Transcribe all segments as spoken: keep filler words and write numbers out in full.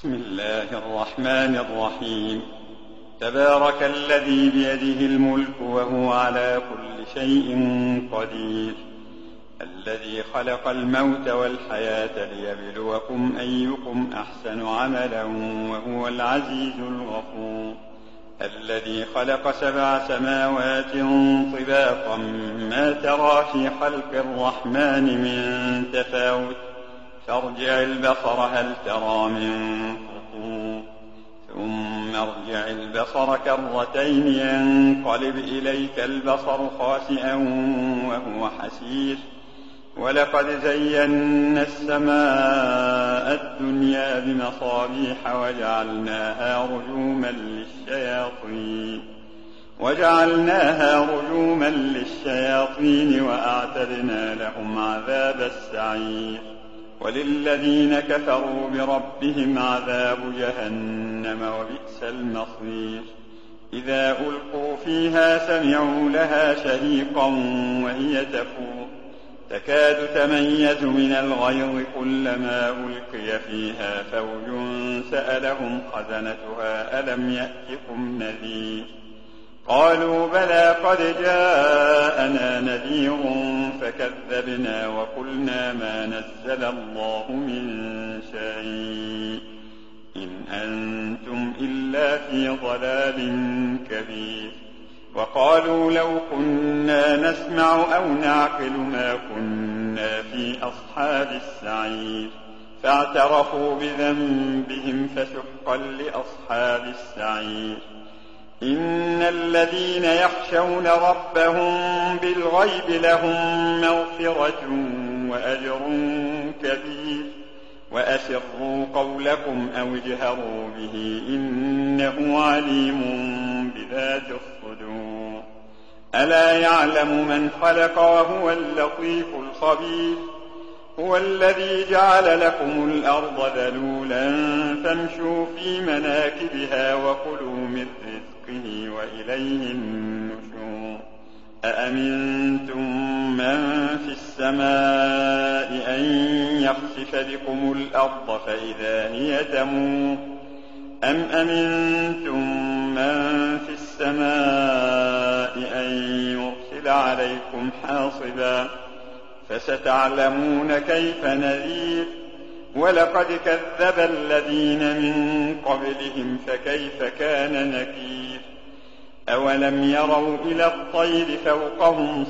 بسم الله الرحمن الرحيم. تبارك الذي بيده الملك وهو على كل شيء قدير، الذي خلق الموت والحياة ليبلوكم أيكم أحسن عملا وهو العزيز الغفور، الذي خلق سبع سماوات طباقا ما ترى في خلق الرحمن من تفاوت، فارجع البصر هل ترى من فطور، ثم ارجع البصر كرتين ينقلب إليك البصر خاسئا وهو حسير، ولقد زينا السماء الدنيا بمصابيح وجعلناها رجوما للشياطين وجعلناها رجوما للشياطين وأعتدنا لهم عذاب السعير، وللذين كفروا بربهم عذاب جهنم وبئس المصير. إذا ألقوا فيها سمعوا لها شهيقا وهي تفور، تكاد تميز من الغيظ كلما ألقي فيها فوج سألهم خزنتها ألم يأتكم نذير، قالوا بلى قد جاءنا نذير فكذبنا وقلنا ما نزل الله من شيء إن أنتم إلا في ضلال كبير. وقالوا لو كنا نسمع أو نعقل ما كنا في أصحاب السعير، فاعترفوا بذنبهم فسحقا لأصحاب السعير. إن الذين يخشون ربهم بالغيب لهم مغفرة وأجر كبير، وأسروا قولكم أو اجهروا به إنه عليم بذات الصدور. ألا يعلم من خلق وهو اللطيف الخبير. هو الذي جعل لكم الأرض ذلولا فامشوا في مناكبها وكلوا من رزقه وإليه النشور. أأمنتم من في السماء أن يخسف بكم الأرض فإذا هي تمور، أم أمنتم من في السماء أن يرسل عليكم حاصبا، فستعلمون كيف نذير. ولقد كذب الذين من قبلهم فكيف كان نكير. أولم يروا إلى الطير فوقهم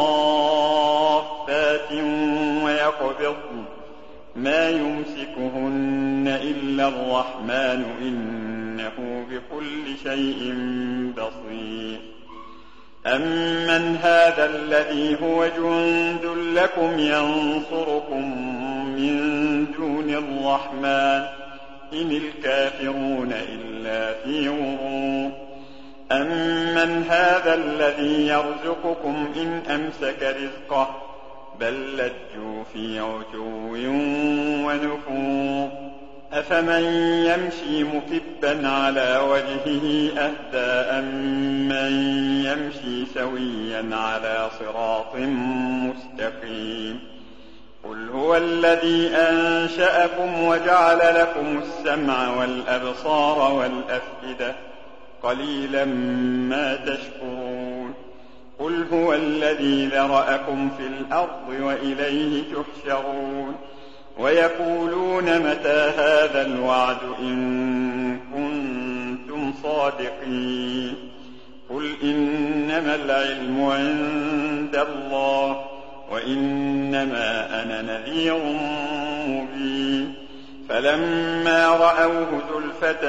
صافات ويقبضن ما يمسكهن إلا الرحمن إنه بكل شيء بصير. أمن هذا الذي هو جند لكم ينصركم من دون الرحمن إن الكافرون إلا في غرور. أمن هذا الذي يرزقكم إن أمسك رزقه بل لجوا في عتو ونفور. أفمن يمشي مكبا على وجهه أهدى أمن يمشي سويا على صراط مستقيم. قل هو الذي أنشأكم وجعل لكم السمع والأبصار والأفئدة قليلا ما تشكرون. قل هو الذي ذرأكم في الأرض وإليه تحشرون. ويقولون متى هذا الوعد إن كنتم صادقين. قل إنما العلم عند الله وإنما أنا نذير مبين. فلما رأوه زلفة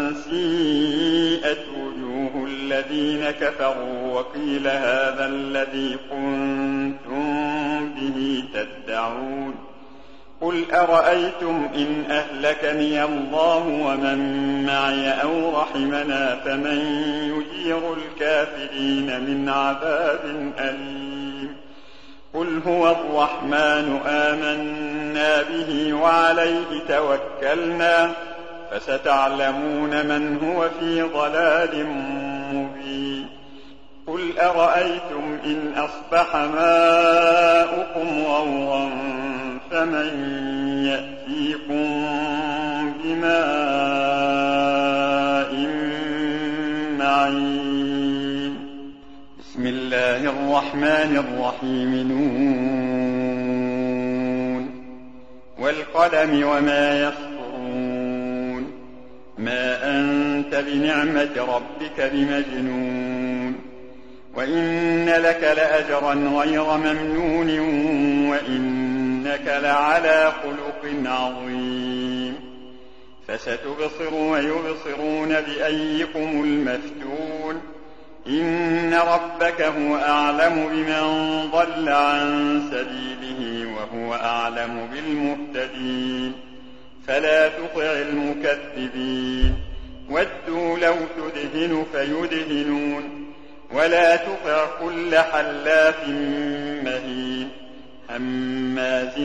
سيئت وجوه الذين كفروا وقيل هذا الذي كنتم به تدعون. قل أرأيتم إن أهلكني الله ومن معي أو رحمنا فمن يجير الكافرين من عذاب أليم. قل هو الرحمن آمنا به وعليه توكلنا فستعلمون من هو في ضلال مبين. قل أرأيتم إن أصبح ماؤكم غورا فمن يأتيكم بماء الرحمن الرحيم نون والقلم وما يسطرون ما أنت بنعمة ربك بمجنون وإن لك لأجرا غير ممنون وإنك لعلى خلق عظيم فستبصر ويبصرون بأيكم المفتون إن ربك هو أعلم بمن ضل عن سبيله وهو أعلم بالمهتدين فلا تطع المكذبين ودوا لو تدهن فيدهنون ولا تطع كل حلاف مهين هماز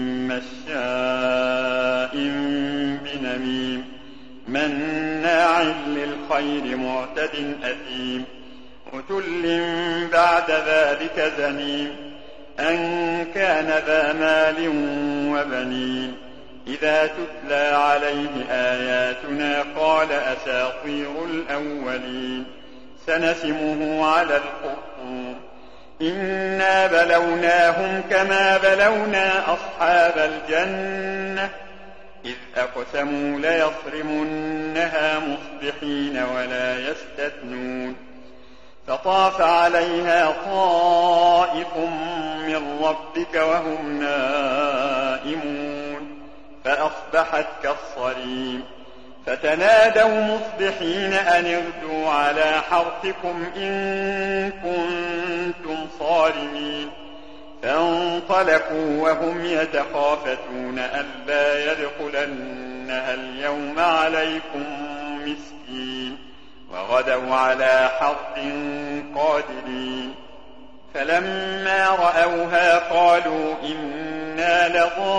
مشاء بنميم مناع للخير معتد أثيم عتل بعد ذلك زنيم أن كان ذا مال وبنين إذا تتلى عليه آياتنا قال أساطير الأولين سنسمه على الخرطوم إنا بلوناهم كما بلونا أصحاب الجنة إذ أقسموا ليصرمنها مصبحين ولا يستثنون فطاف عليها طائف من ربك وهم نائمون فأصبحت كالصريم فتنادوا مصبحين أن اغدوا على حرثكم إن كنتم صارمين فانطلقوا وهم يتخافتون ألا يدخلنها اليوم عليكم مسكين وغدوا على حرث قادرين فلما رأوها قالوا إنا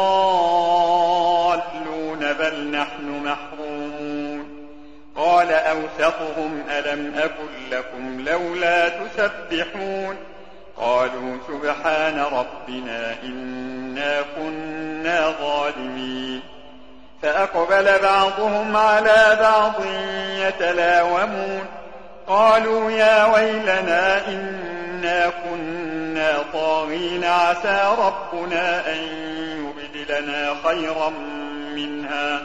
لضالون بل نحن محرومون قال أوسطهم ألم أقل لكم لولا تسبحون قالوا سبحان ربنا إنا كنا ظالمين فأقبل بعضهم على بعض يتلاومون قالوا يا ويلنا إنا كنا طاغين عسى ربنا أن يبدلنا خيرا منها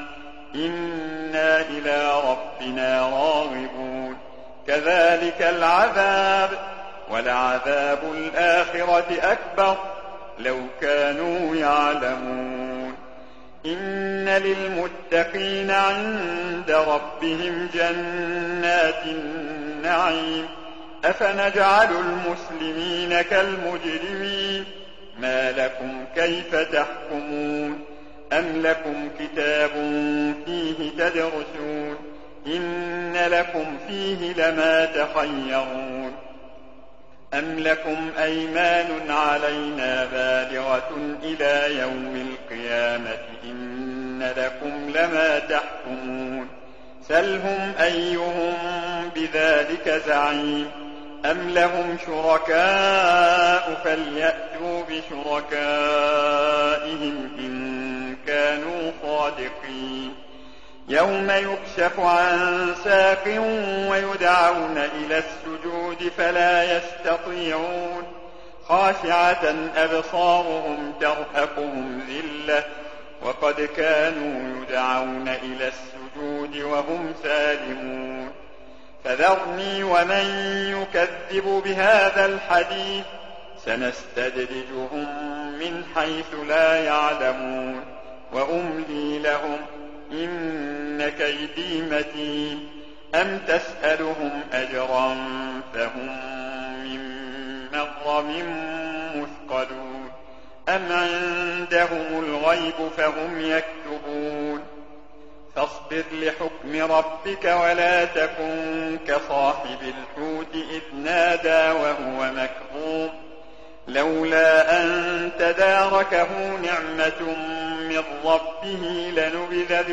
إنا إلى ربنا راغبون كذلك العذاب ولعذاب الآخرة أكبر لو كانوا يعلمون إن للمتقين عند ربهم جنات النعيم أفنجعل المسلمين كالمجرمين ما لكم كيف تحكمون أم لكم كتاب فيه تدرسون إن لكم فيه لما تخيرون أم لكم أيمان علينا بالغة إلى يوم القيامة إن لكم لما تحكمون سلهم أيهم بذلك زعيم أم لهم شركاء فليأتوا بشركائهم إن كانوا صادقين يوم يكشف عن ساق ويدعون إلى السجود فلا يستطيعون خاشعة أبصارهم ترهقهم ذلة وقد كانوا يدعون إلى السجود وهم سالمون فذرني ومن يكذب بهذا الحديث سنستدرجهم من حيث لا يعلمون وأملي لهم إن كيدي متين أم تسألهم أجرا فهم من مغرم مثقلون أم عندهم الغيب فهم يكتبون فاصبر لحكم ربك ولا تكن كصاحب الحوت إذ نادى وهو مكظوم لولا أن تداركه نعمة من ربه لنبذ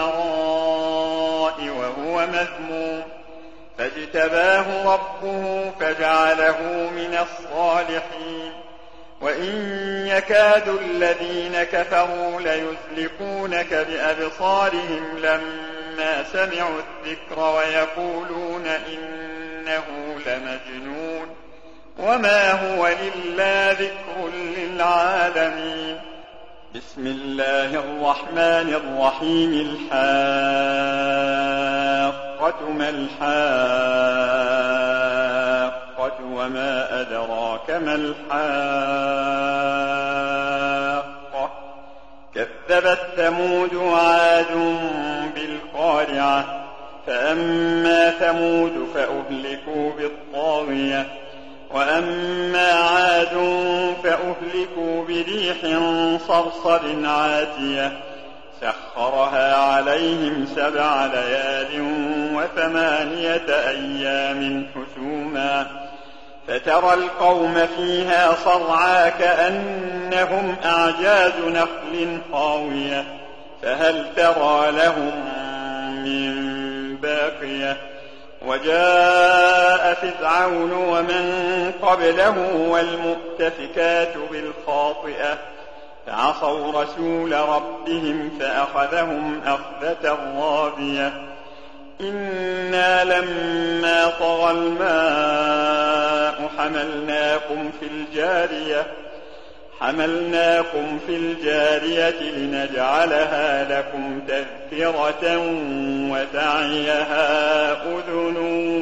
بالعراء وهو مذموم فاجتباه ربه فجعله من الصالحين وإن يكاد الذين كفروا ليزلقونك بأبصارهم لما سمعوا الذكر ويقولون إنه لمجنون وما هو إلا ذكر للعالمين. بسم الله الرحمن الرحيم. الحاقة ما الحاقة وما أدراك ما الحاقة كذبت ثمود وعاد بالقارعة فأما ثمود فأهلكوا بالطاغية وأما عاد فأهلكوا بريح صرصر عاتية سخرها عليهم سبع ليال وثمانية أيام حسوما فترى القوم فيها صرعى كأنهم أعجاز نخل خاوية فهل ترى لهم من باقية. وجاء فرعون ومن قبله والمؤتفكات بالخاطئة فعصوا رسول ربهم فأخذهم أخذة رابية. إنا لما طغى الماء حملناكم في الجارية حملناكم في الجارية لنجعلها لكم تذكرة وتعيها أذن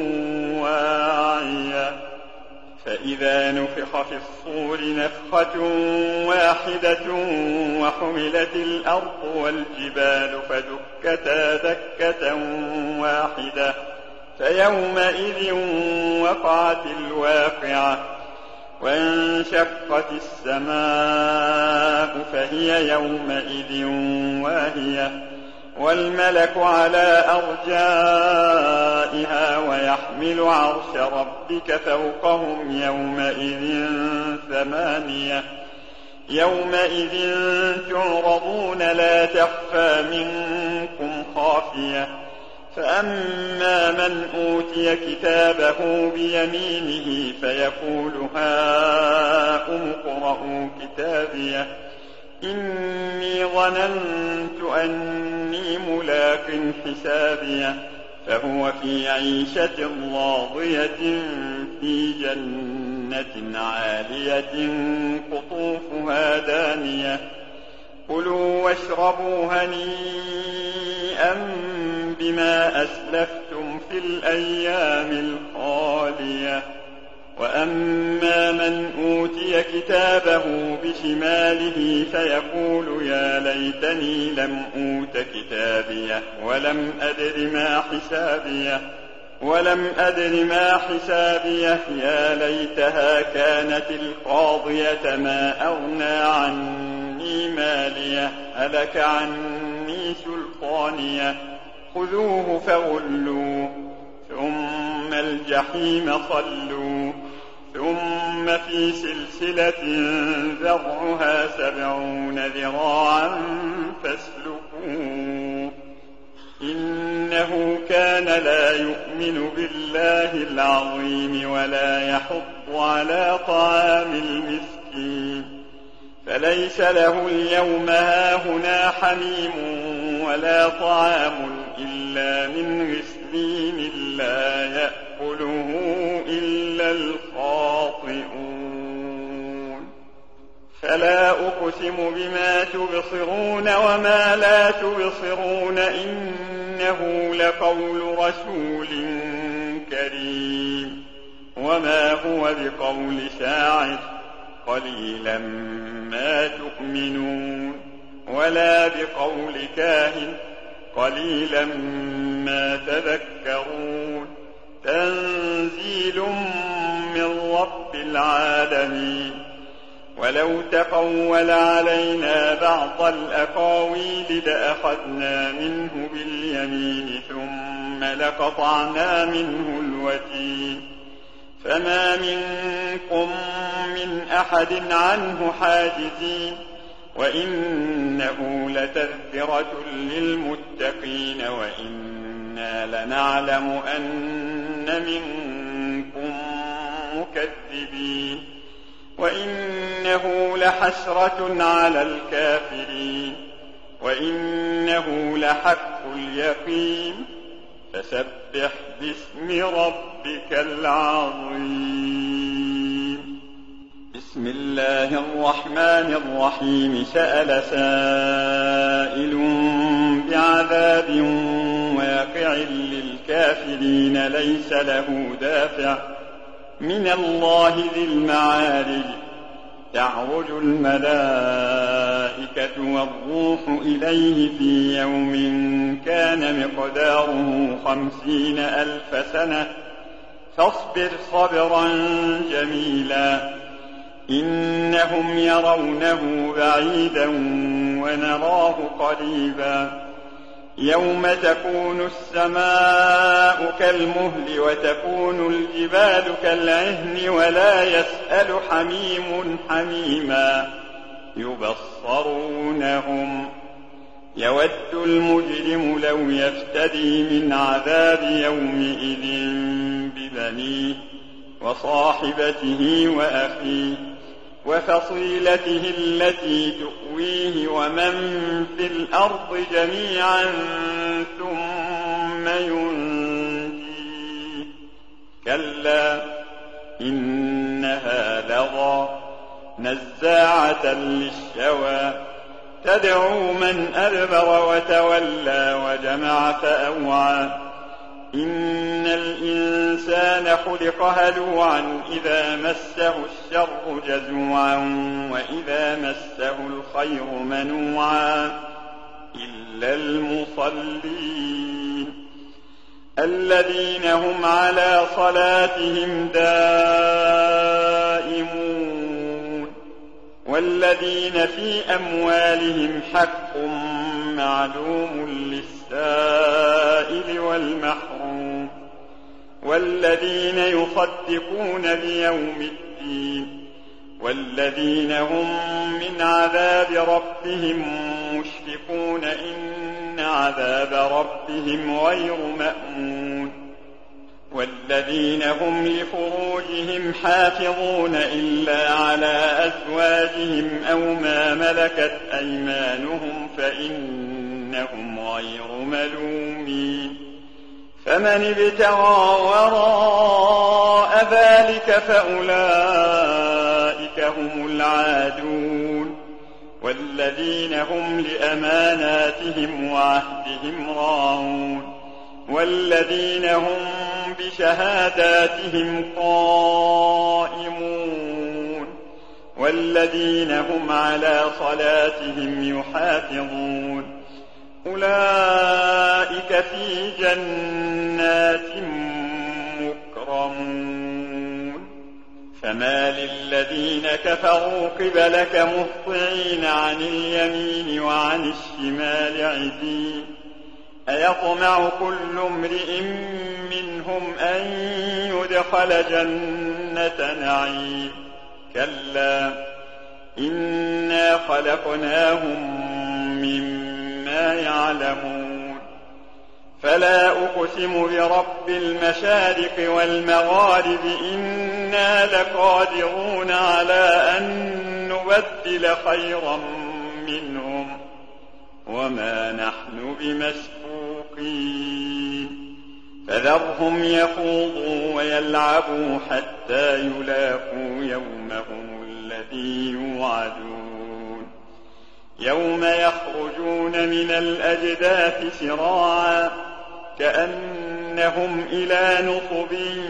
واعية. فإذا نفخ في الصور نفخة واحدة وحملت الأرض والجبال فدكتا دكة واحدة فيومئذ وقعت الواقعة وانشقت السماء فهي يومئذ واهية والملك على أرجائها ويحمل عرش ربك فوقهم يومئذ ثمانية يومئذ تعرضون لا تخفى منكم خافية. فأما من أوتي كتابه بيمينه فيقول هاؤم اقرءوا كتابيه إني ظننت أني ملاق حسابيه فهو في عيشة راضية في جنة عالية قطوفها دانية كلوا واشربوا هنيئا بما أسلفتم في الأيام الخالية. وأما من أوتي كتابه بشماله فيقول يا ليتني لم أوت كتابيه ولم أدر ما حسابيه ولم أدر ما حسابيه يا ليتها كانت القاضية ما أغنى عني ماليه هلك عني سلطانيه خذوه فغلوه ثم الجحيم صلوا ثم في سلسلة ذرعها سبعون ذراعا فاسلكوه إنه كان لا يؤمن بالله العظيم ولا يحض على طعام المسكين فليس له اليوم هاهنا حميم ولا طعام إلا من غسلين لا يأكله إلا الخاطئون. فلا أقسم بما تبصرون وما لا تبصرون إنه لقول رسول كريم وما هو بقول شاعر قليلا ما تؤمنون ولا بقول كاهن قليلا ما تذكرون تنزيل من رب العالمين. ولو تقول علينا بعض الأقاويل لأخذنا منه باليمين ثم لقطعنا منه الوتين فما منكم من أحد عنه حاجزين وإنه لتذكرة للمتقين وإنا لنعلم أن منكم مكذبين وإنه لحسرة على الكافرين وإنه لحق اليقين فسبح باسم ربك العظيم. بسم الله الرحمن الرحيم سأل سائل بعذاب واقع للكافرين ليس له دافع من الله ذي المعارج تعرج الملائكة والروح إليه في يوم كان مقداره خمسين ألف سنة فاصبر صبرا جميلا إنهم يرونه بعيدا ونراه قريبا يوم تكون السماء كالمهل وتكون الجبال كالعهن ولا يسأل حميم حميما يبصرونهم يود المجرم لو يفتدي من عذاب يومئذ ببنيه وصاحبته وأخيه وفصيلته التي تؤويه ومن في الأرض جميعا ثم ينجيه كلا إنها لظى نزاعة للشوى تدعو من أدبر وتولى وجمع فأوعى إن الإنسان خلق هلوعا إذا مسه الشر جزوعا وإذا مسه الخير منوعا إلا المصلين الذين هم على صلاتهم دائمون والذين في أموالهم حق معلوم للسائل والمحروم والذين يصدقون بيوم الدين والذين هم من عذاب ربهم مشفقون إن عذاب ربهم غير مأمون والذين هم لفروجهم حافظون إلا على أزواجهم أو ما ملكت أيمانهم فإنهم غير ملومين فمن ابتغى وراء ذلك فأولئك هم العادون والذين هم لأماناتهم وعهدهم راعون والذين هم بشهاداتهم قائمون والذين هم على صلاتهم يحافظون أولئك في جنات مكرمون فما للذين كفروا قبلك مهطعين عن اليمين وعن الشمال عزين أيطمع كل امرئ منهم أن يدخل جنة نعيم كلا إنا خلقناهم مما يعلمون فلا أقسم برب المشارق والمغارب إنا لقادرون على أن نبدل خيرا منهم وما نحن بمسبوقين فذرهم يخوضوا ويلعبوا حتى يلاقوا يومهم الذي يوعدون يوم يخرجون من الأجداث سراعا كأنهم إلى نصب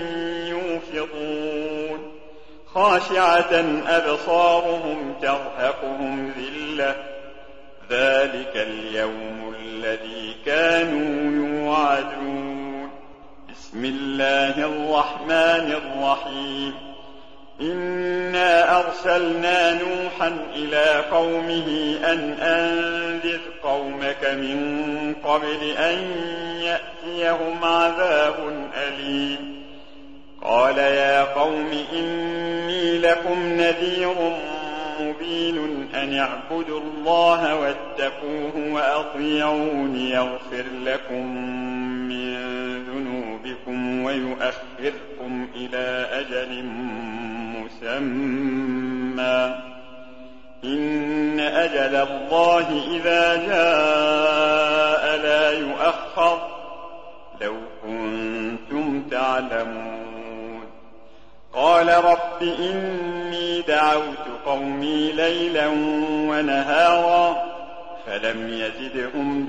يوفضون خاشعة أبصارهم ترهقهم ذلة ذلك اليوم الذي كانوا يوعدون بسم الله الرحمن الرحيم إنا أرسلنا نوحا إلى قومه أن أنذر قومك من قبل أن يأتيهم عذاب أليم قال يا قوم إني لكم نذير مبين أن اعبدوا الله واتقوه وأطيعون يغفر لكم من ذنوبكم ويؤخركم إلى أجل مسمى إن أجل الله إذا جاء لا يؤخر لو كنتم تعلمون قال رب إني دعوت دعوت قومي ليلا ونهارا فلم يزدهم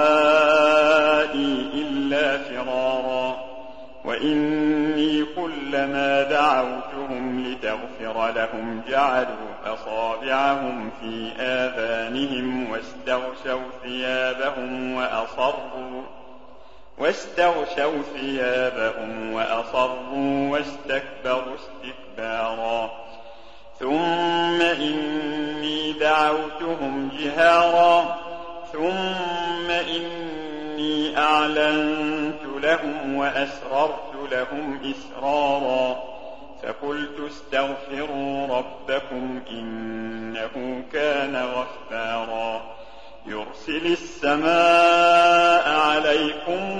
دعائي إلا فرارا وإني كلما دعوتهم لتغفر لهم جعلوا أصابعهم في آذانهم واستغشوا ثيابهم وأصروا واستغشوا ثيابهم وأصروا واستكبروا استكبارا ثم إني دعوتهم جهارا ثم إني أعلنت لهم وأسررت لهم إسرارا فقلت استغفروا ربكم إنه كان غفارا يرسل السماء عليكم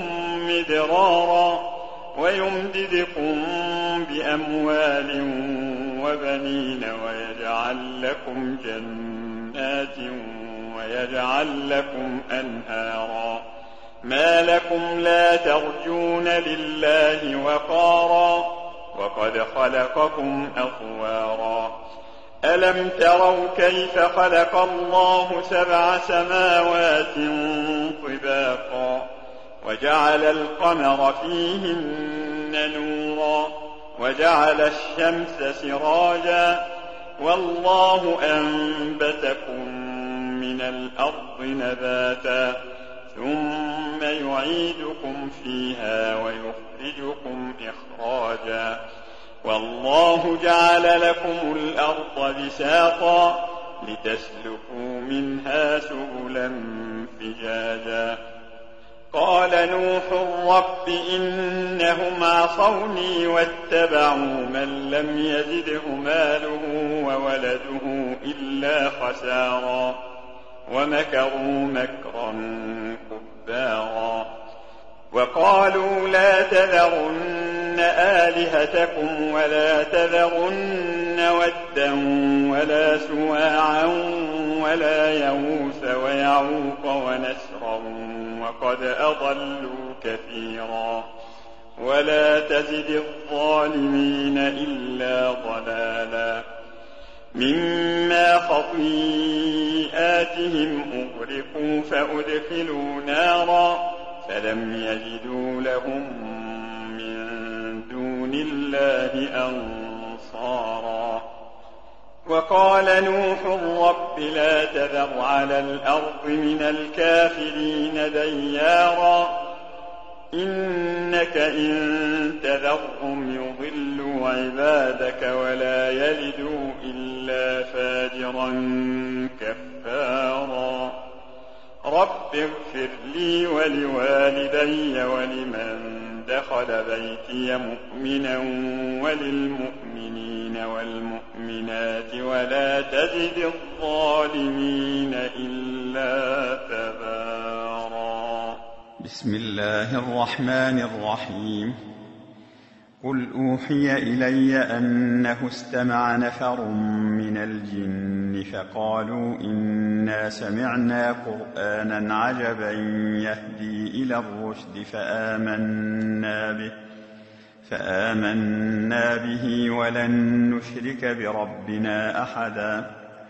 مدرارا ويمددكم بأموال وبنين ويجعل لكم جنات ويجعل لكم أنهارا ما لكم لا ترجون لله وقارا وقد خلقكم أطوارا ألم تروا كيف خلق الله سبع سماوات طباقا وجعل القمر فيهن نورا وجعل الشمس سراجا والله أنبتكم من الأرض نباتا ثم يعيدكم فيها ويخرجكم إخراجا والله جعل لكم الأرض بساطا لتسلكوا منها سبلا فجاجا قال نوح رب إنهم عصوني واتبعوا من لم يزده ماله وولده إلا خسارا ومكروا مكرا كبارا وقالوا لا تذرن آلهتكم ولا تذرن ودا ولا سواعا ولا يغوث ويعوق ونسرا وقد أضلوا كثيرا ولا تزد الظالمين إلا ضلالا مما خطيئاتهم أغرقوا فأدخلوا نارا فلم يجدوا لهم من دون الله أنصارا وقال نوح رب لا تذر على الأرض من الكافرين ديارا إنك إن تذرهم يضلوا عبادك ولا يلدوا إلا فاجرا كفارا رب اغفر لي ولوالدي ولمن دخل بيتي مؤمنا وللمؤمنين والمؤمنات ولا تزد الظالمين إلا تبارا بسم الله الرحمن الرحيم قل أوحي إلي أنه استمع نفر من الجن فقالوا إنا سمعنا قرآنا عجبا يهدي إلى الرشد فآمنا به فآمنا به ولن نشرك بربنا أحدا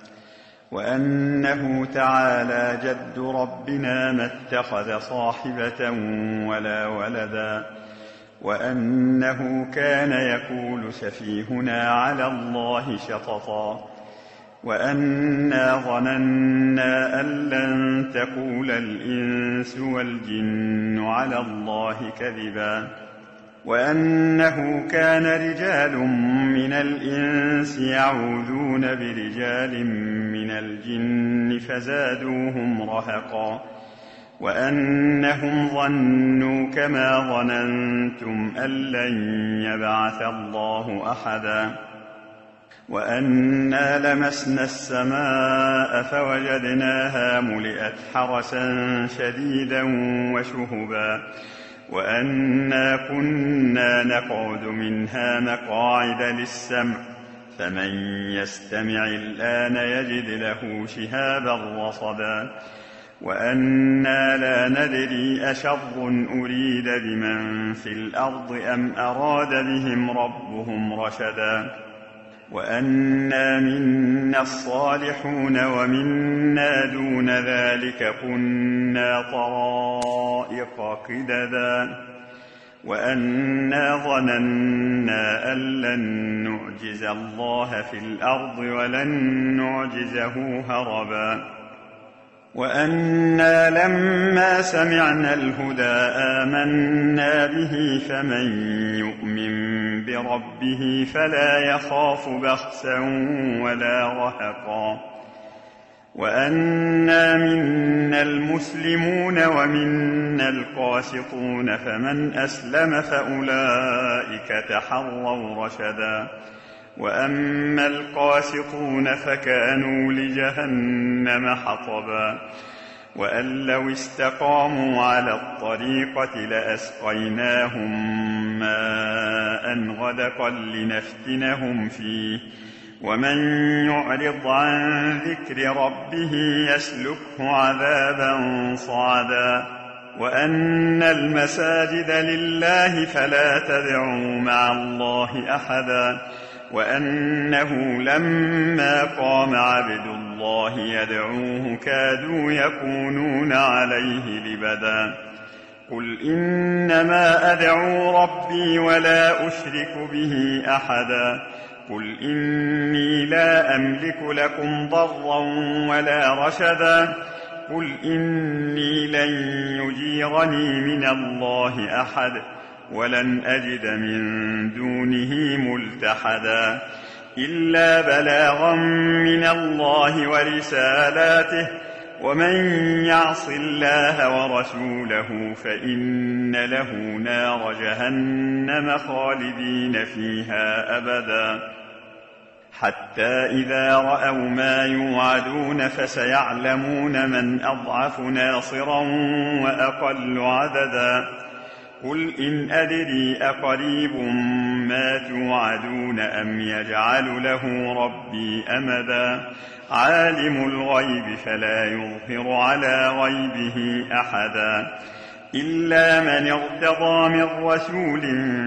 وأنه تعالى جد ربنا ما اتخذ صاحبة ولا ولدا وأنه كان يقول سفيهنا على الله شططا وأنا ظننا أن لن تقول الإنس والجن على الله كذبا وأنه كان رجال من الإنس يعوذون برجال من الجن فزادوهم رهقا وأنهم ظنوا كما ظننتم أن لن يبعث الله أحدا وأنا لمسنا السماء فوجدناها ملئت حرسا شديدا وشهبا وأنا كنا نقعد منها مقاعد للسمع فمن يستمع الآن يجد له شهابا رصدا وأنا لا ندري أشر أريد بمن في الأرض أم أراد بهم ربهم رشدا وأنا منا الصالحون ومنا دون ذلك كنا طرائق قددا وأنا ظننا أن لن نعجز الله في الأرض ولن نعجزه هربا وأنا لما سمعنا الهدى آمنا به فمن يؤمن بربه فلا يخاف بخسا ولا رهقا وأنا منا المسلمون ومنا القاسطون فمن أسلم فأولئك تحروا رشدا وأما القاسطون فكانوا لجهنم حطبا وأن لو استقاموا على الطريقة لأسقيناهم ماء غدقا لنفتنهم فيه ومن يعرض عن ذكر ربه يسلكه عذابا صعدا وأن المساجد لله فلا تدعوا مع الله أحدا وأنه لما قام عبد الله يدعوه كادوا يكونون عليه لبدا قل إنما أدعو ربي ولا أشرك به أحدا قل إني لا أملك لكم ضرا ولا رشدا قل إني لن يجيرني من الله أحد ولن أجد من دونه ملتحدا إلا بلاغا من الله ورسالاته ومن يعص الله ورسوله فإن له نار جهنم خالدين فيها أبدا حتى إذا رأوا ما يوعدون فسيعلمون من أضعف ناصرا وأقل عددا قل إن أدري أقريب ما توعدون أم يجعل له ربي أمدا عالم الغيب فلا يظهر على غيبه أحدا إلا من ارتضى من رسول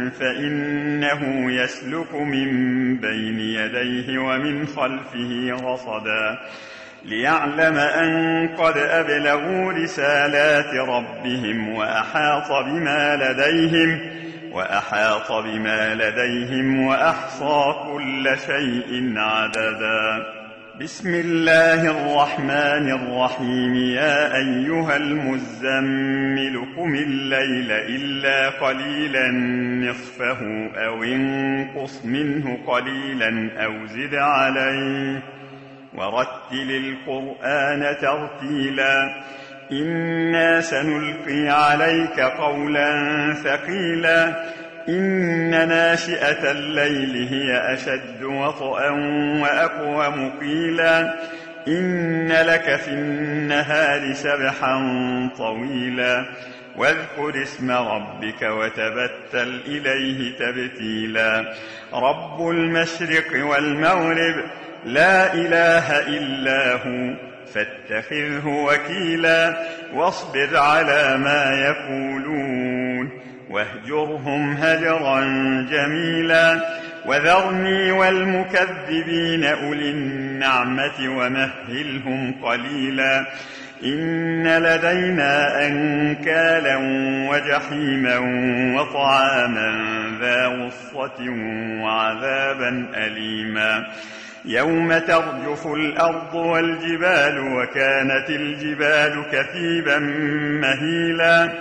فإنه يسلك من بين يديه ومن خلفه رصدا ليعلم أن قد أبلغوا رسالات ربهم وأحاط بما لديهم وأحاط بما لديهم وأحصى كل شيء عددا بسم الله الرحمن الرحيم يا أيها المزمل قم الليل إلا قليلا نصفه أو انقص منه قليلا أو زد عليه ورتل القرآن ترتيلا إنا سنلقي عليك قولا ثقيلا إن ناشئة الليل هي أشد وطئا وأقوم قيلا إن لك في النهار سبحا طويلا واذكر اسم ربك وتبتل إليه تبتيلا رب المشرق والمغرب لا إله إلا هو فاتخذه وكيلا واصبر على ما يقولون واهجرهم هجرا جميلا وذرني والمكذبين أولي النعمة ومهلهم قليلا إن لدينا أنكالا وجحيما وطعاما ذا غصة وعذابا أليما يوم ترجف الأرض والجبال وكانت الجبال كثيبا مهيلا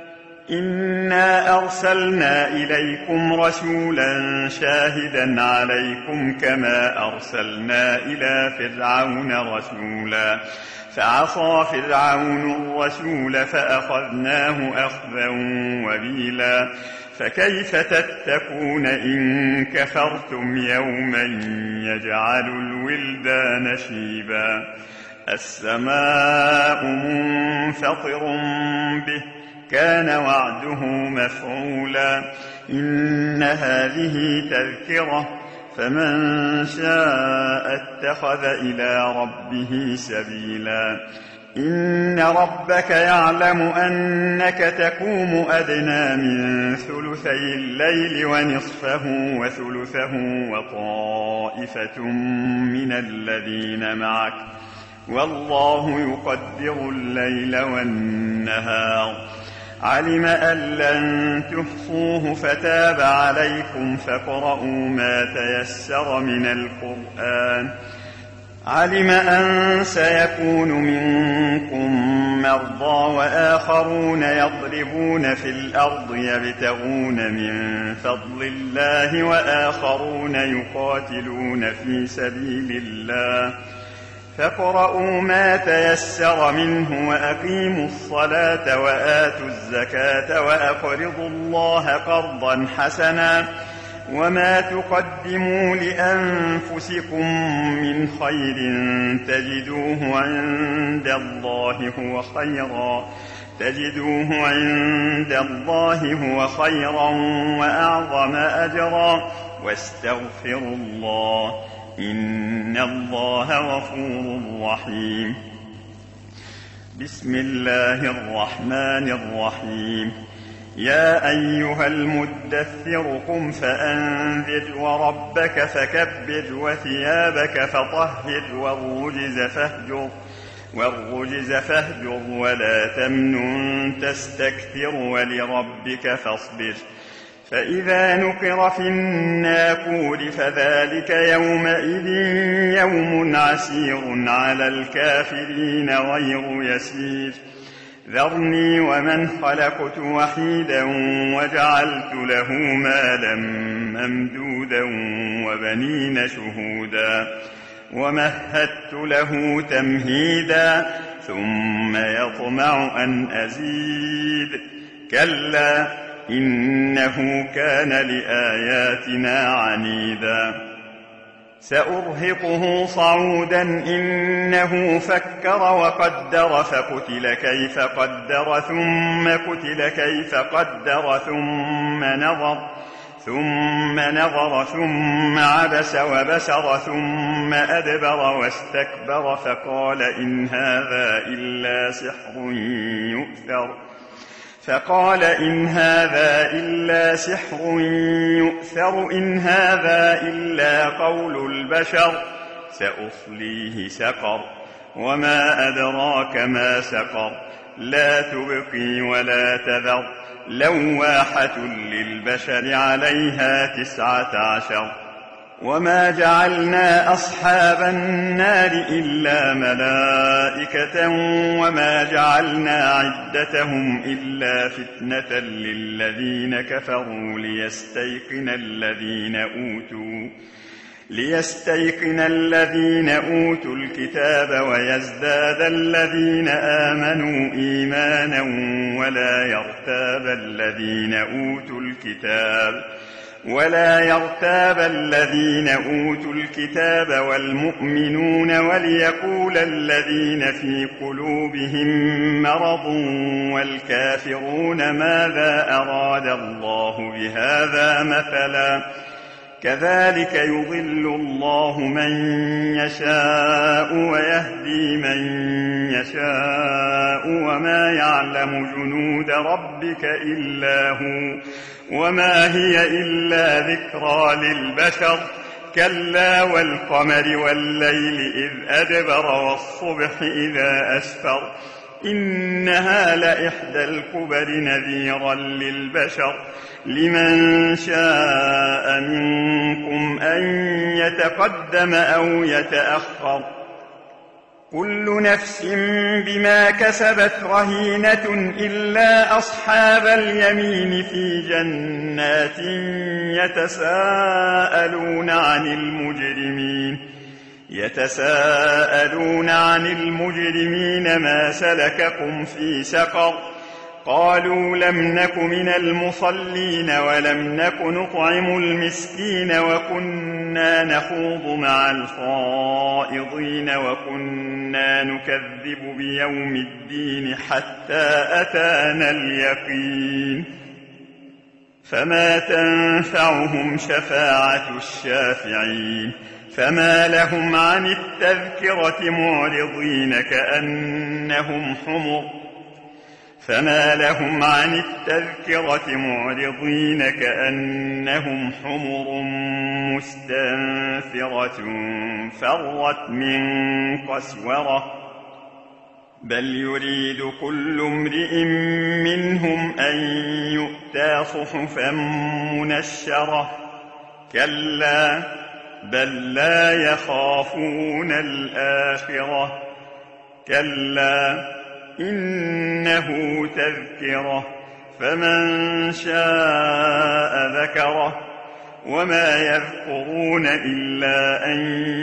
إنا أرسلنا إليكم رسولا شاهدا عليكم كما أرسلنا إلى فرعون رسولا فعصى فرعون الرسول فأخذناه أخذا وبيلا فكيف تتقون إن كفرتم يوما يجعل الولدان شيبا السماء منفطر به كان وعده مفعولا إن هذه تذكرة فمن شاء اتخذ إلى ربه سبيلا إن ربك يعلم أنك تقوم أدنى من ثلثي الليل ونصفه وثلثه وطائفة من الذين معك والله يقدر الليل والنهار علم أن لن تحصوه فتاب عليكم فاقرؤوا ما تيسر من القرآن علم أن سيكون منكم مرضى وآخرون يضربون في الأرض يبتغون من فضل الله وآخرون يقاتلون في سبيل الله فاقرؤوا ما تيسر منه وأقيموا الصلاة وآتوا الزكاة وأقرضوا الله قرضا حسنا وما تقدموا لأنفسكم من خير تجدوه عند الله هو خيرا تجدوه عند الله هو خيرا وأعظم أجرا واستغفروا الله إن الله غفور رحيم. بسم الله الرحمن الرحيم. يا أيها المدثر قم فأنذر وربك فكبر وثيابك فطهر والرجز فاهجر والرجز فاهجر ولا تمنن تستكثر ولربك فاصبر فإذا نقر في الناقور فذلك يومئذ يوم عسير على الكافرين غير يسير ذرني ومن خلقت وحيدا وجعلت له مالا ممدودا وبنين شهودا ومهدت له تمهيدا ثم يطمع أن أزيد كلا إنه كان لآياتنا عنيدا سأرهقه صعودا إنه فكر وقدر فقتل كيف قدر ثم قتل كيف قدر ثم نظر ثم نظر ثم عبس وبسر ثم أدبر واستكبر فقال إن هذا إلا سحر يؤثر فقال إن هذا إلا سحر يؤثر إن هذا إلا قول البشر سأصليه سقر وما أدراك ما سقر لا تبقي ولا تذر لواحة للبشر عليها تسعة عشر وما جعلنا أصحاب النار إلا ملائكة وما جعلنا عدتهم إلا فتنة للذين كفروا ليستيقن الذين أوتوا ليستيقن الذين أوتوا الكتاب ويزداد الذين آمنوا إيمانا ولا يرتاب الذين أوتوا الكتاب ولا يرتاب الذين أوتوا الكتاب والمؤمنون وليقول الذين في قلوبهم مرض والكافرون ماذا أراد الله بهذا مثلا كذلك يضل الله من يشاء ويهدي من يشاء وما يعلم جنود ربك إلا هو وما هي إلا ذكرى للبشر كلا والقمر والليل إذ أدبر والصبح إذا أسفر إنها لإحدى الكبر نذيرا للبشر لمن شاء منكم أن يتقدم أو يتأخر كل نفس بما كسبت رهينة إلا أصحاب اليمين في جنات يتساءلون عن المجرمين يتساءلون عن المجرمين ما سلككم في سقر قالوا لم نك من المصلين ولم نك نطعم المسكين وكنا نخوض مع الخائضين وكنا نكذب بيوم الدين حتى أتانا اليقين فما تنفعهم شفاعة الشافعين فما لهم عن التذكرة معرضين كأنهم حمر فما لهم عن التذكرة معرضين كأنهم حمر مستنفرة فرت من قسورة بل يريد كل امرئ منهم أن يؤتى صحفا منشرة كلا بل لا يخافون الآخرة كلا إنه تذكرة فمن شاء ذكره وما يذكرون إلا أن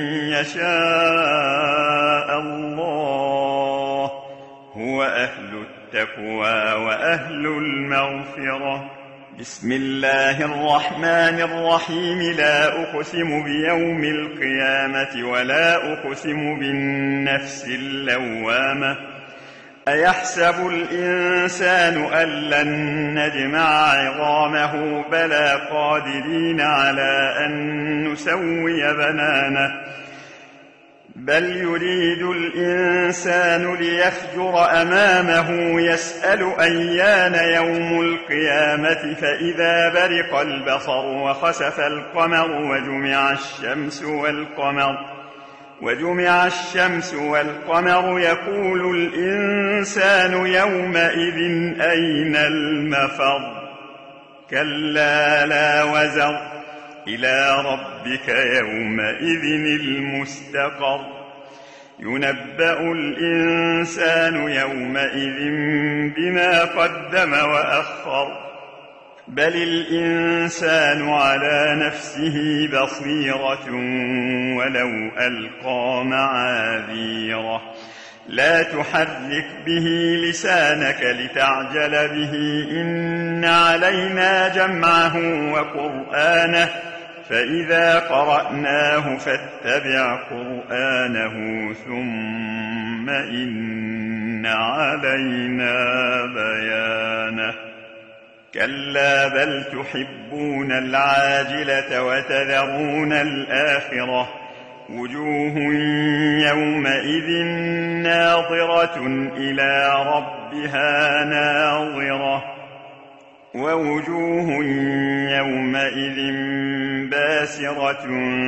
يشاء الله هو أهل التقوى وأهل المغفرة. بسم الله الرحمن الرحيم لا أقسم بيوم القيامة ولا أقسم بالنفس اللوامة أيحسب الإنسان أن لن نجمع عظامه بلى قادرين على أن نسوي بنانه بل يريد الإنسان ليفجر أمامه يسأل أيان يوم القيامة فإذا برق البصر وخسف القمر وجمع الشمس والقمر وجمع الشمس والقمر يقول الإنسان يومئذ أين المفر كلا لا وزر إلى ربك يومئذ المستقر ينبأ الإنسان يومئذ بما قدم وأخر بل الإنسان على نفسه بصيرة ولو ألقى معاذيره لا تحرك به لسانك لتعجل به إن علينا جمعه وقرآنه فإذا قرأناه فاتبع قرآنه ثم إن علينا بيانه كلا بل تحبون العاجلة وتذرون الآخرة وجوه يومئذ ناظرة إلى ربها ناظرة ووجوه يومئذ باسرة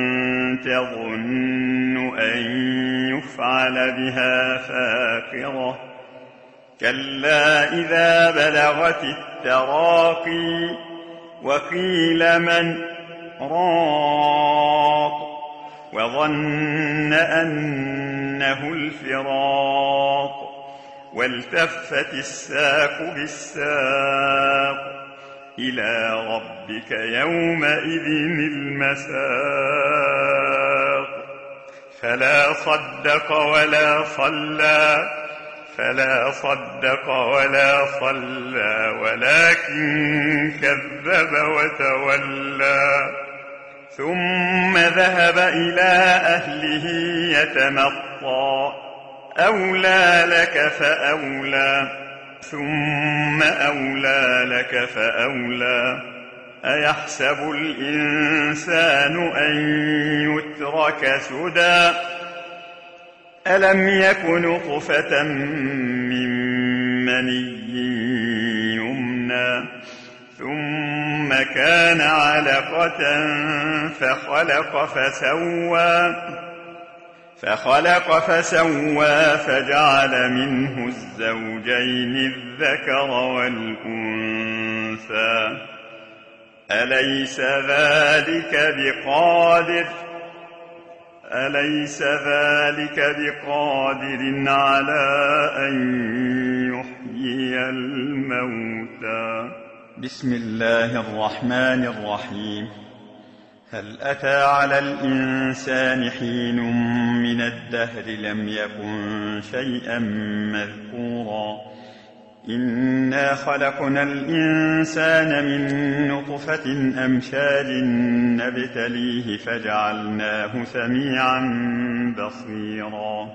تظن أن يفعل بها فاقرة كلا إذا بلغت التراقي وقيل من راق وظن أنه الفراق والتفت الساق بالساق إلى ربك يومئذ المساق فلا صدق ولا صلى فلا صدق ولا صلى ولكن كذب وتولى ثم ذهب إلى أهله يتمطى أولى لك فأولى ثم أولى لك فأولى أيحسب الإنسان أن يترك سدى ألم يك نطفة من مني يمنى ثم كان علقة فخلق فسوى فخلق فسوى فجعل منه الزوجين الذكر والأنثى أليس ذلك بقادر أليس ذلك بقادر على أن يحيي الموتى. بسم الله الرحمن الرحيم هل أتى على الإنسان حين من الدهر لم يكن شيئا مذكورا إنا خلقنا الإنسان من نطفة أمشاج نبتليه فجعلناه سميعا بصيرا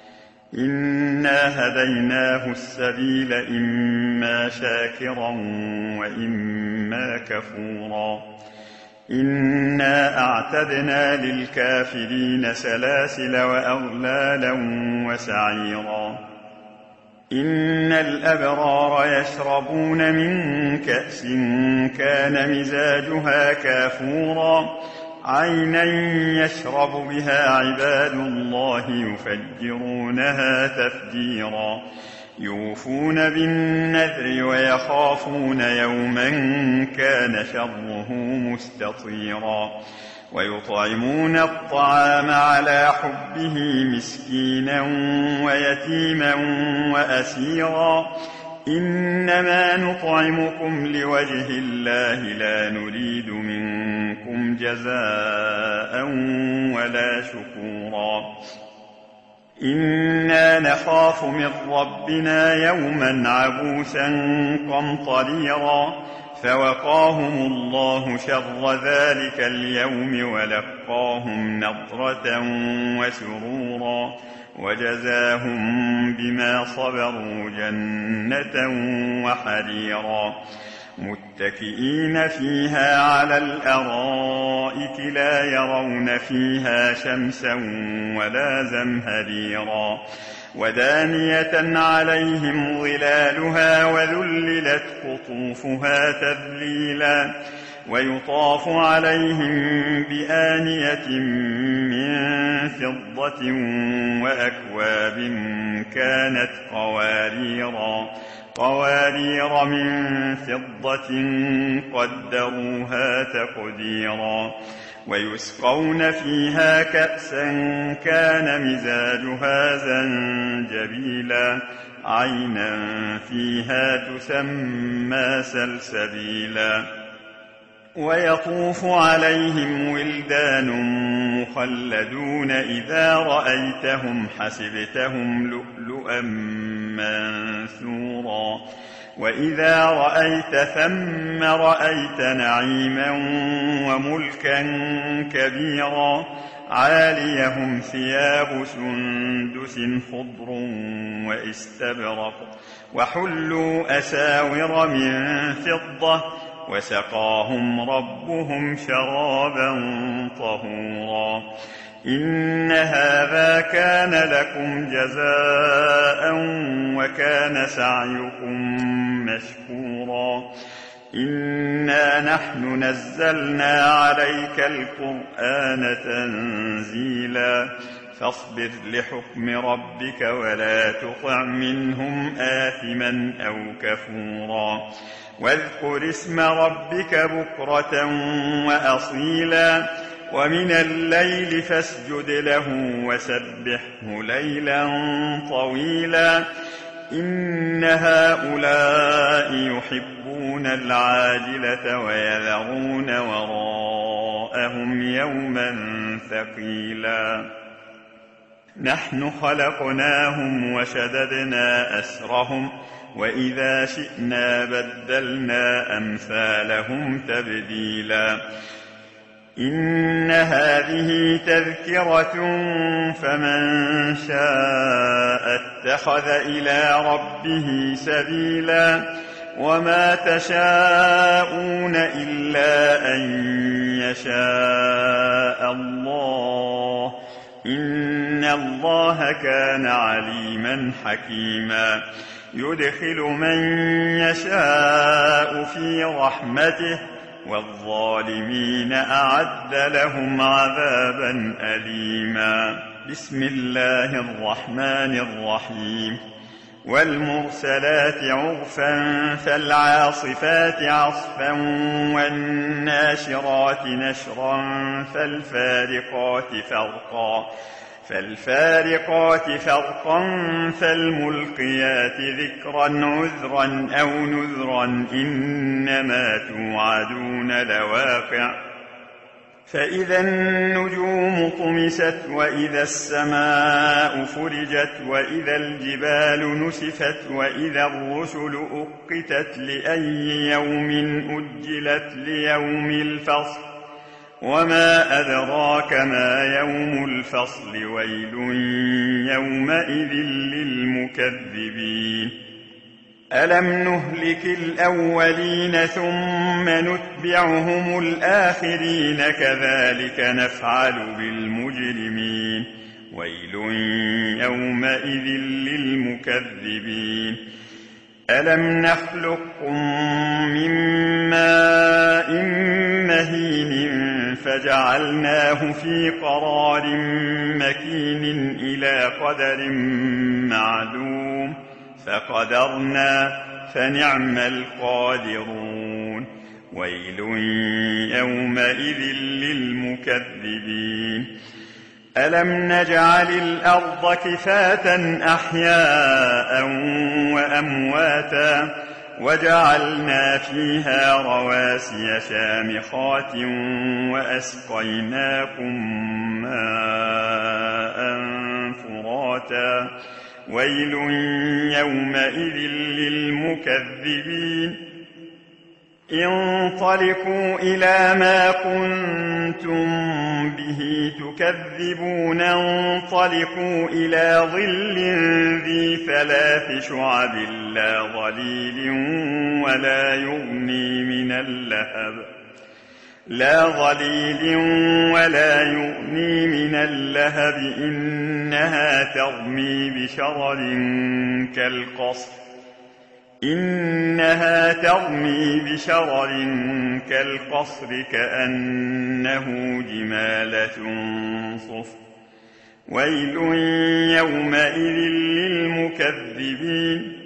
إنا هديناه السبيل إما شاكرا وإما كفورا إنا أعتدنا للكافرين سلاسل وأغلالا وسعيرا إن الأبرار يشربون من كأس كان مزاجها كافورا عينا يشرب بها عباد الله يفجرونها تفجيرا يوفون بالنذر ويخافون يوما كان شره مستطيرا ويطعمون الطعام على حبه مسكينا ويتيما وأسيرا إنما نطعمكم لوجه الله لا نريد منكم جزاء ولا شكورا إنا نخاف من ربنا يوما عبوسا قمطريرا فوقاهم الله شر ذلك اليوم ولقاهم نضرة وسرورا وجزاهم بما صبروا جنة وحريرا متكئين فيها على الأرائك لا يرون فيها شمسا ولا زمهريرا ودانية عليهم ظلالها وذللت قطوفها تذليلا ويطاف عليهم بآنية من فضة وأكواب كانت قواريرا قوارير من فضة قدروها تقديرا ويسقون فيها كأسا كان مزاجها زنجبيلا عينا فيها تسمى سلسبيلا ويطوف عليهم ولدان مخلدون إذا رأيتهم حسبتهم لؤلؤا منثورا وإذا رأيت ثم رأيت نعيما وملكا كبيرا عاليهم ثياب سندس خضر واستبرق وحلوا أساور من فضة وسقاهم ربهم شرابا طهورا إن هذا كان لكم جزاء وكان سعيكم مشكورا إنا نحن نزلنا عليك القرآن تنزيلا فاصبر لحكم ربك ولا تطع منهم آثما أو كفورا واذكر اسم ربك بكرة وأصيلا ومن الليل فاسجد له وسبحه ليلا طويلا إن هؤلاء يحبون العاجلة ويذرون وراءهم يوما ثقيلا نحن خلقناهم وشددنا أسرهم وإذا شئنا بدلنا أمثالهم تبديلا إن هذه تذكرة فمن شاء اتخذ إلى ربه سبيلا وما تشاءون إلا أن يشاء الله إن الله كان عليما حكيما يدخل من يشاء في رحمته والظالمين أعد لهم عذابا أليما بسم الله الرحمن الرحيم والمرسلات عرفا فالعاصفات عصفا والناشرات نشرا فالفارقات فرقا فالفارقات فرقا فالملقيات ذكرا عذرا أو نذرا إنما توعدون لواقع فإذا النجوم طمست وإذا السماء فرجت وإذا الجبال نسفت وإذا الرسل أقتت لأي يوم أجلت ليوم الفصل وما أدراك ما يوم الفصل ويل يومئذ للمكذبين ألم نهلك الأولين ثم نتبعهم الآخرين كذلك نفعل بالمجرمين ويل يومئذ للمكذبين ألم نخلقكم من ماء مهين فجعلناه في قرار مكين إلى قدر معلوم فقدرنا فنعم القادرون ويل يومئذ للمكذبين ألم نجعل الأرض كفاة أحياء وأمواتا وجعلنا فيها رواسي شامخات وأسقيناكم ماء فراتا ويل يومئذ للمكذبين انطلقوا إلى ما كنتم به تكذبون انطلقوا إلى ظل ذي ثلاث شعب لا ظليل ولا يغني من اللهب لا ظليل ولا يغني من اللهب إنها ترمي بشرر كالقصر إنها ترمي بشرر كالقصر كأنه جمالة صفر ويل يومئذ للمكذبين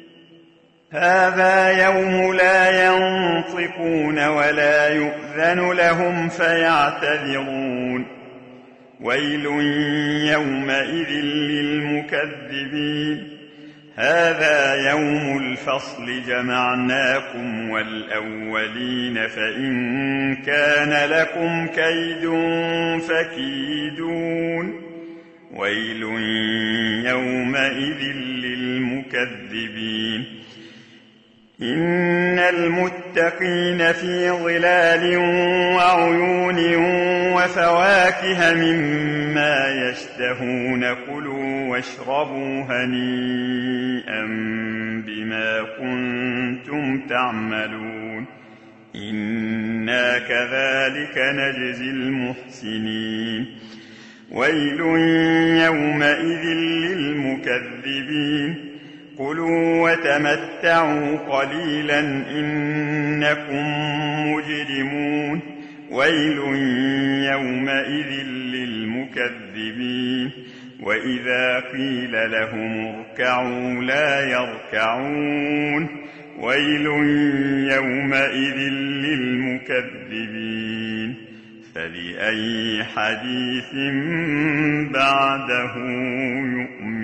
هذا يوم لا ينطقون ولا يؤذن لهم فيعتذرون ويل يومئذ للمكذبين هذا يوم الفصل جمعناكم والأولين فإن كان لكم كيد فكيدون ويل يومئذ للمكذبين إن المتقين في ظلال وعيون وفواكه مما يشتهون كلوا واشربوا هنيئا بما كنتم تعملون إنا كذلك نجزي المحسنين ويل يومئذ للمكذبين كلوا وتمتعوا قليلا إنكم مجرمون ويل يومئذ للمكذبين وإذا قيل لهم اركعوا لا يركعون ويل يومئذ للمكذبين فبأي حديث بعده يؤمنون